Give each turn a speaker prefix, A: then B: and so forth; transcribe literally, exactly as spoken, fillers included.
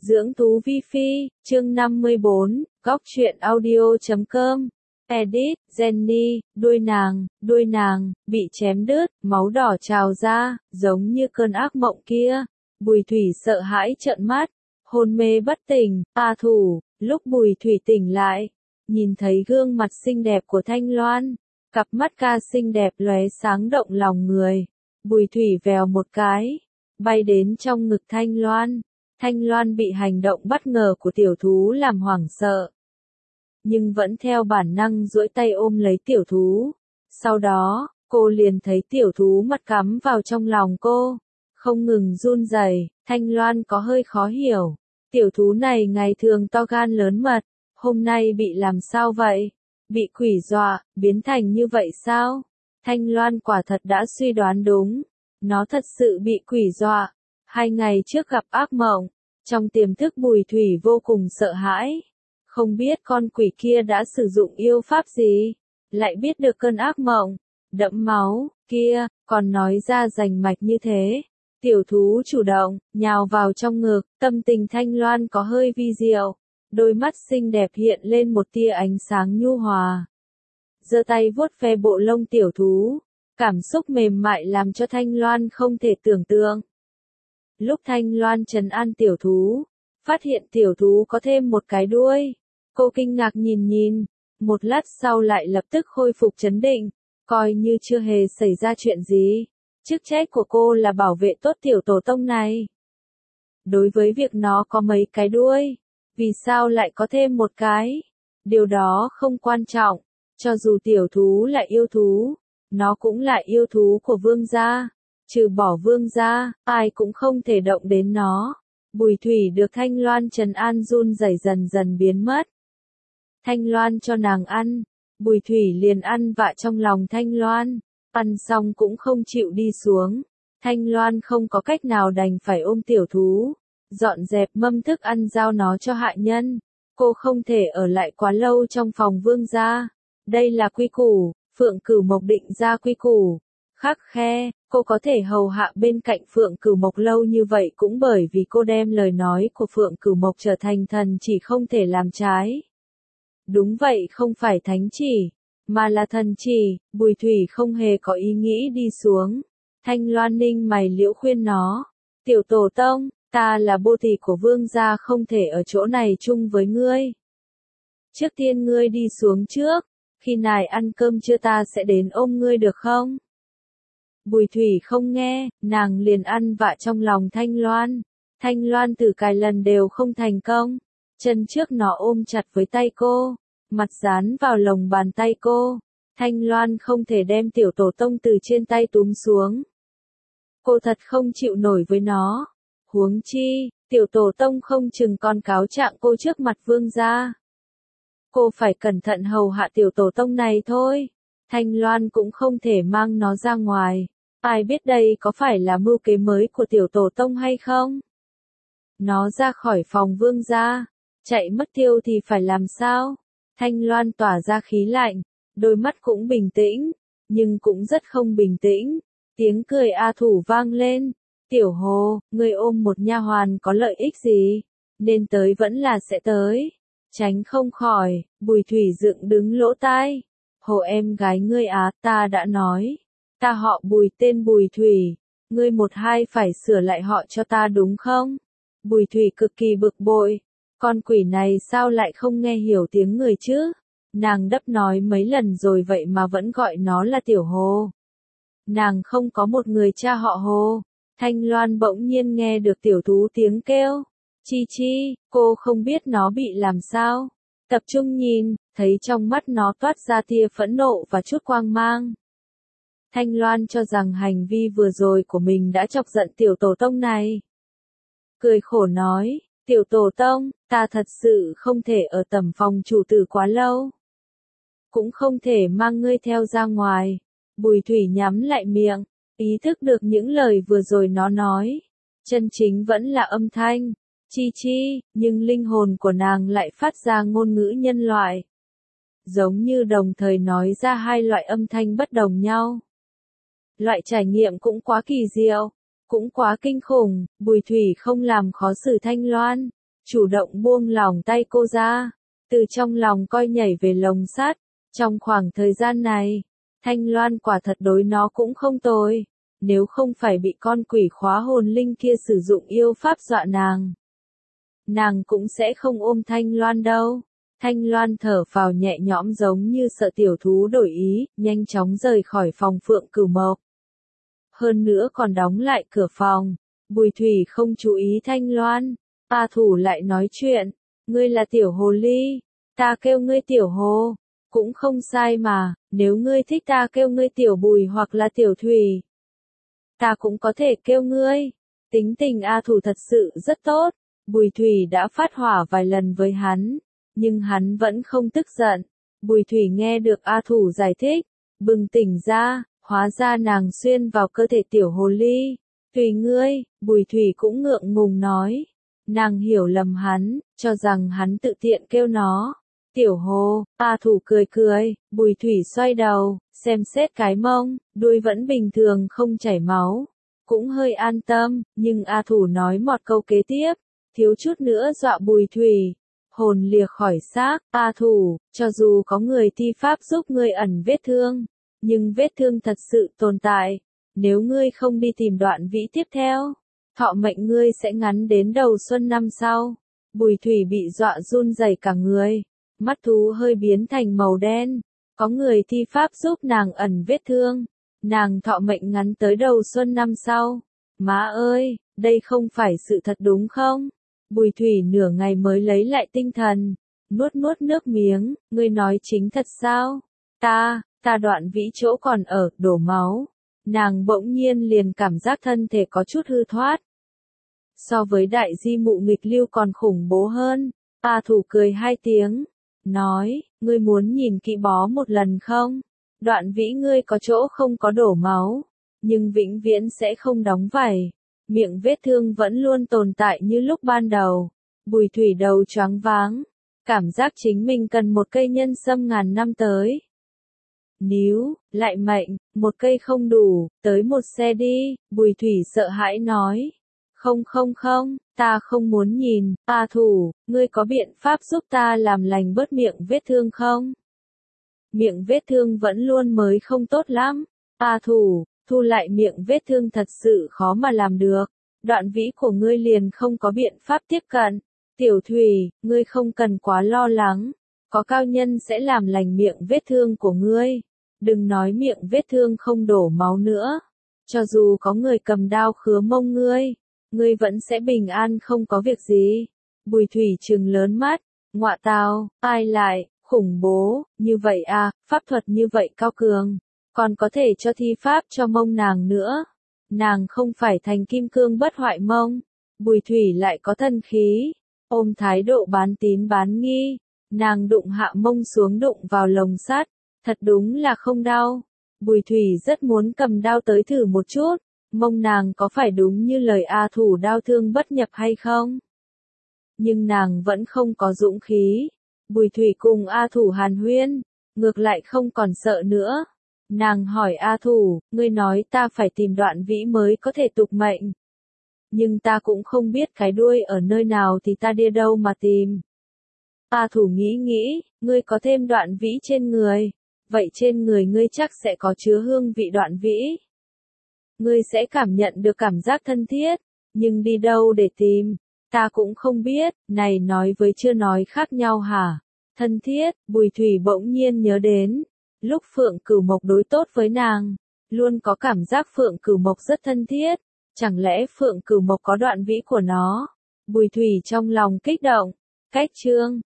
A: Dưỡng thú vi phi, chương năm mươi bốn, góc truyện audio chấm com. Edit, Jenny, đuôi nàng, đuôi nàng, bị chém đứt, máu đỏ trào ra, giống như cơn ác mộng kia. Bùi Thủy sợ hãi trợn mắt, hôn mê bất tỉnh, A Thủ, lúc Bùi Thủy tỉnh lại, nhìn thấy gương mặt xinh đẹp của Thanh Loan, cặp mắt ca xinh đẹp lóe sáng động lòng người. Bùi Thủy vèo một cái, bay đến trong ngực Thanh Loan. Thanh Loan bị hành động bất ngờ của tiểu thú làm hoảng sợ, nhưng vẫn theo bản năng duỗi tay ôm lấy tiểu thú. Sau đó, cô liền thấy tiểu thú mặt cắm vào trong lòng cô, không ngừng run rẩy. Thanh Loan có hơi khó hiểu, tiểu thú này ngày thường to gan lớn mật, hôm nay bị làm sao vậy? Bị quỷ dọa, biến thành như vậy sao? Thanh Loan quả thật đã suy đoán đúng, nó thật sự bị quỷ dọa. Hai ngày trước gặp ác mộng, trong tiềm thức Bùi Thủy vô cùng sợ hãi. Không biết con quỷ kia đã sử dụng yêu pháp gì, lại biết được cơn ác mộng, đẫm máu, kia, còn nói ra rành mạch như thế. Tiểu thú chủ động, nhào vào trong ngực, tâm tình Thanh Loan có hơi vi diệu. Đôi mắt xinh đẹp hiện lên một tia ánh sáng nhu hòa. Giơ tay vuốt ve bộ lông tiểu thú, cảm xúc mềm mại làm cho Thanh Loan không thể tưởng tượng. Lúc Thanh Loan trấn an tiểu thú, phát hiện tiểu thú có thêm một cái đuôi. Cô kinh ngạc nhìn nhìn, một lát sau lại lập tức khôi phục trấn định, coi như chưa hề xảy ra chuyện gì. Chức trách của cô là bảo vệ tốt tiểu tổ tông này. Đối với việc nó có mấy cái đuôi, vì sao lại có thêm một cái? Điều đó không quan trọng, cho dù tiểu thú là yêu thú, nó cũng là yêu thú của vương gia. Trừ bỏ vương gia, ai cũng không thể động đến nó. Bùi Thủy được Thanh Loan trấn an run rẩy dần dần biến mất. Thanh Loan cho nàng ăn, Bùi Thủy liền ăn vạ trong lòng Thanh Loan, ăn xong cũng không chịu đi xuống. Thanh Loan không có cách nào đành phải ôm tiểu thú, dọn dẹp mâm thức ăn giao nó cho hạ nhân. Cô không thể ở lại quá lâu trong phòng vương gia. Đây là quy củ, Phượng Cửu Mộc định ra quy củ. Khắc khe, cô có thể hầu hạ bên cạnh Phượng Cửu Mộc lâu như vậy cũng bởi vì cô đem lời nói của Phượng Cửu Mộc trở thành thần chỉ không thể làm trái. Đúng vậy, không phải thánh chỉ, mà là thần chỉ. Bùi Thủy không hề có ý nghĩ đi xuống. Thanh Loan ninh mày liễu khuyên nó, tiểu tổ tông, ta là bô tỳ của vương gia không thể ở chỗ này chung với ngươi. Trước tiên ngươi đi xuống trước, khi nài ăn cơm chưa ta sẽ đến ôm ngươi được không? Bùi Thủy không nghe, nàng liền ăn vạ trong lòng Thanh Loan. Thanh Loan thử cài lần đều không thành công. Chân trước nó ôm chặt với tay cô, mặt dán vào lồng bàn tay cô. Thanh Loan không thể đem tiểu tổ tông từ trên tay túm xuống. Cô thật không chịu nổi với nó. Huống chi, tiểu tổ tông không chừng còn cáo trạng cô trước mặt vương gia. Cô phải cẩn thận hầu hạ tiểu tổ tông này thôi. Thanh Loan cũng không thể mang nó ra ngoài. Ai biết đây có phải là mưu kế mới của tiểu tổ tông hay không? Nó ra khỏi phòng vương gia, chạy mất tiêu thì phải làm sao? Thanh Loan tỏa ra khí lạnh, đôi mắt cũng bình tĩnh, nhưng cũng rất không bình tĩnh. Tiếng cười A Thủ vang lên. Tiểu Hồ, ngươi ôm một nha hoàn có lợi ích gì? Nên tới vẫn là sẽ tới. Tránh không khỏi, Bùi Thủy dựng đứng lỗ tai. Hồ em gái ngươi á, ta đã nói. Ta họ Bùi tên Bùi Thủy. Ngươi một hai phải sửa lại họ cho ta đúng không? Bùi Thủy cực kỳ bực bội. Con quỷ này sao lại không nghe hiểu tiếng người chứ? Nàng đắp nói mấy lần rồi vậy mà vẫn gọi nó là Tiểu Hồ. Nàng không có một người cha họ Hồ. Thanh Loan bỗng nhiên nghe được tiểu thú tiếng kêu. Chi chi, cô không biết nó bị làm sao. Tập trung nhìn, thấy trong mắt nó toát ra tia phẫn nộ và chút quang mang. Thanh Loan cho rằng hành vi vừa rồi của mình đã chọc giận tiểu tổ tông này. Cười khổ nói, tiểu tổ tông, ta thật sự không thể ở tầm phòng chủ tử quá lâu. Cũng không thể mang ngươi theo ra ngoài. Bùi Thủy nhắm lại miệng, ý thức được những lời vừa rồi nó nói. Chân chính vẫn là âm thanh, chi chi, nhưng linh hồn của nàng lại phát ra ngôn ngữ nhân loại. Giống như đồng thời nói ra hai loại âm thanh bất đồng nhau. Loại trải nghiệm cũng quá kỳ diệu, cũng quá kinh khủng. Bùi Thủy không làm khó xử Thanh Loan, chủ động buông lòng tay cô ra, từ trong lòng coi nhảy về lồng sắt. Trong khoảng thời gian này, Thanh Loan quả thật đối nó cũng không tồi, nếu không phải bị con quỷ khóa hồn linh kia sử dụng yêu pháp dọa nàng. Nàng cũng sẽ không ôm Thanh Loan đâu. Thanh Loan thở phào nhẹ nhõm giống như sợ tiểu thú đổi ý, nhanh chóng rời khỏi phòng Phượng Cửu Mộc. Hơn nữa còn đóng lại cửa phòng. Bùi Thủy không chú ý Thanh Loan. A Thủ lại nói chuyện. Ngươi là tiểu hồ ly. Ta kêu ngươi tiểu hồ. Cũng không sai mà, nếu ngươi thích ta kêu ngươi tiểu Bùi hoặc là tiểu Thủy. Ta cũng có thể kêu ngươi. Tính tình A Thủ thật sự rất tốt. Bùi Thủy đã phát hỏa vài lần với hắn, nhưng hắn vẫn không tức giận. Bùi Thủy nghe được A Thủ giải thích, bừng tỉnh ra, hóa ra nàng xuyên vào cơ thể tiểu hồ ly. Tùy ngươi, Bùi Thủy cũng ngượng ngùng nói. Nàng hiểu lầm hắn, cho rằng hắn tự tiện kêu nó. Tiểu hồ, A Thủ cười cười, Bùi Thủy xoay đầu, xem xét cái mông, đuôi vẫn bình thường không chảy máu. Cũng hơi an tâm, nhưng A Thủ nói một câu kế tiếp, thiếu chút nữa dọa Bùi Thủy. Hồn lìa khỏi xác, A Thủ, cho dù có người thi pháp giúp ngươi ẩn vết thương, nhưng vết thương thật sự tồn tại. Nếu ngươi không đi tìm Đoạn Vĩ tiếp theo, thọ mệnh ngươi sẽ ngắn đến đầu xuân năm sau. Bùi Thủy bị dọa run rẩy cả người, mắt thú hơi biến thành màu đen. Có người thi pháp giúp nàng ẩn vết thương, nàng thọ mệnh ngắn tới đầu xuân năm sau. Má ơi, đây không phải sự thật đúng không? Bùi Thủy nửa ngày mới lấy lại tinh thần, nuốt nuốt nước miếng, ngươi nói chính thật sao? Ta, ta Đoạn Vĩ chỗ còn ở, đổ máu. Nàng bỗng nhiên liền cảm giác thân thể có chút hư thoát. So với đại di mụ nghịch lưu còn khủng bố hơn. A Thủ cười hai tiếng, nói, ngươi muốn nhìn kỹ bó một lần không? Đoạn Vĩ ngươi có chỗ không có đổ máu, nhưng vĩnh viễn sẽ không đóng vảy. Miệng vết thương vẫn luôn tồn tại như lúc ban đầu. Bùi Thủy đầu choáng váng, cảm giác chính mình cần một cây nhân sâm ngàn năm tới. Níu, lại mệnh, một cây không đủ, tới một xe đi. Bùi Thủy sợ hãi nói. Không không không, ta không muốn nhìn. A Thủ, ngươi có biện pháp giúp ta làm lành bớt miệng vết thương không? Miệng vết thương vẫn luôn mới không tốt lắm. A Thủ, thu lại miệng vết thương thật sự khó mà làm được. Đoạn Vĩ của ngươi liền không có biện pháp tiếp cận. Tiểu Thủy, ngươi không cần quá lo lắng. Có cao nhân sẽ làm lành miệng vết thương của ngươi. Đừng nói miệng vết thương không đổ máu nữa. Cho dù có người cầm đao khứa mông ngươi, ngươi vẫn sẽ bình an không có việc gì. Bùi Thủy trừng lớn mắt, ngọa tào, ai lại, khủng bố, như vậy à, pháp thuật như vậy cao cường, còn có thể cho thi pháp cho mông nàng nữa. Nàng không phải thành kim cương bất hoại mông. Bùi Thủy lại có thân khí, ôm thái độ bán tín bán nghi. Nàng đụng hạ mông xuống đụng vào lồng sắt, thật đúng là không đau. Bùi Thủy rất muốn cầm đao tới thử một chút, mông nàng có phải đúng như lời A Thủ đao thương bất nhập hay không? Nhưng nàng vẫn không có dũng khí. Bùi Thủy cùng A Thủ hàn huyên, ngược lại không còn sợ nữa. Nàng hỏi A Thủ, ngươi nói ta phải tìm Đoạn Vĩ mới có thể tục mệnh. Nhưng ta cũng không biết cái đuôi ở nơi nào thì ta đi đâu mà tìm. A Thủ nghĩ nghĩ, ngươi có thêm Đoạn Vĩ trên người. Vậy trên người ngươi chắc sẽ có chứa hương vị Đoạn Vĩ. Ngươi sẽ cảm nhận được cảm giác thân thiết, nhưng đi đâu để tìm, ta cũng không biết, này nói với chưa nói khác nhau hả? Thân thiết, Bùi Thủy bỗng nhiên nhớ đến, lúc Phượng Cửu Mộc đối tốt với nàng, luôn có cảm giác Phượng Cửu Mộc rất thân thiết, chẳng lẽ Phượng Cửu Mộc có Đoạn Vĩ của nó? Bùi Thủy trong lòng kích động, cách chương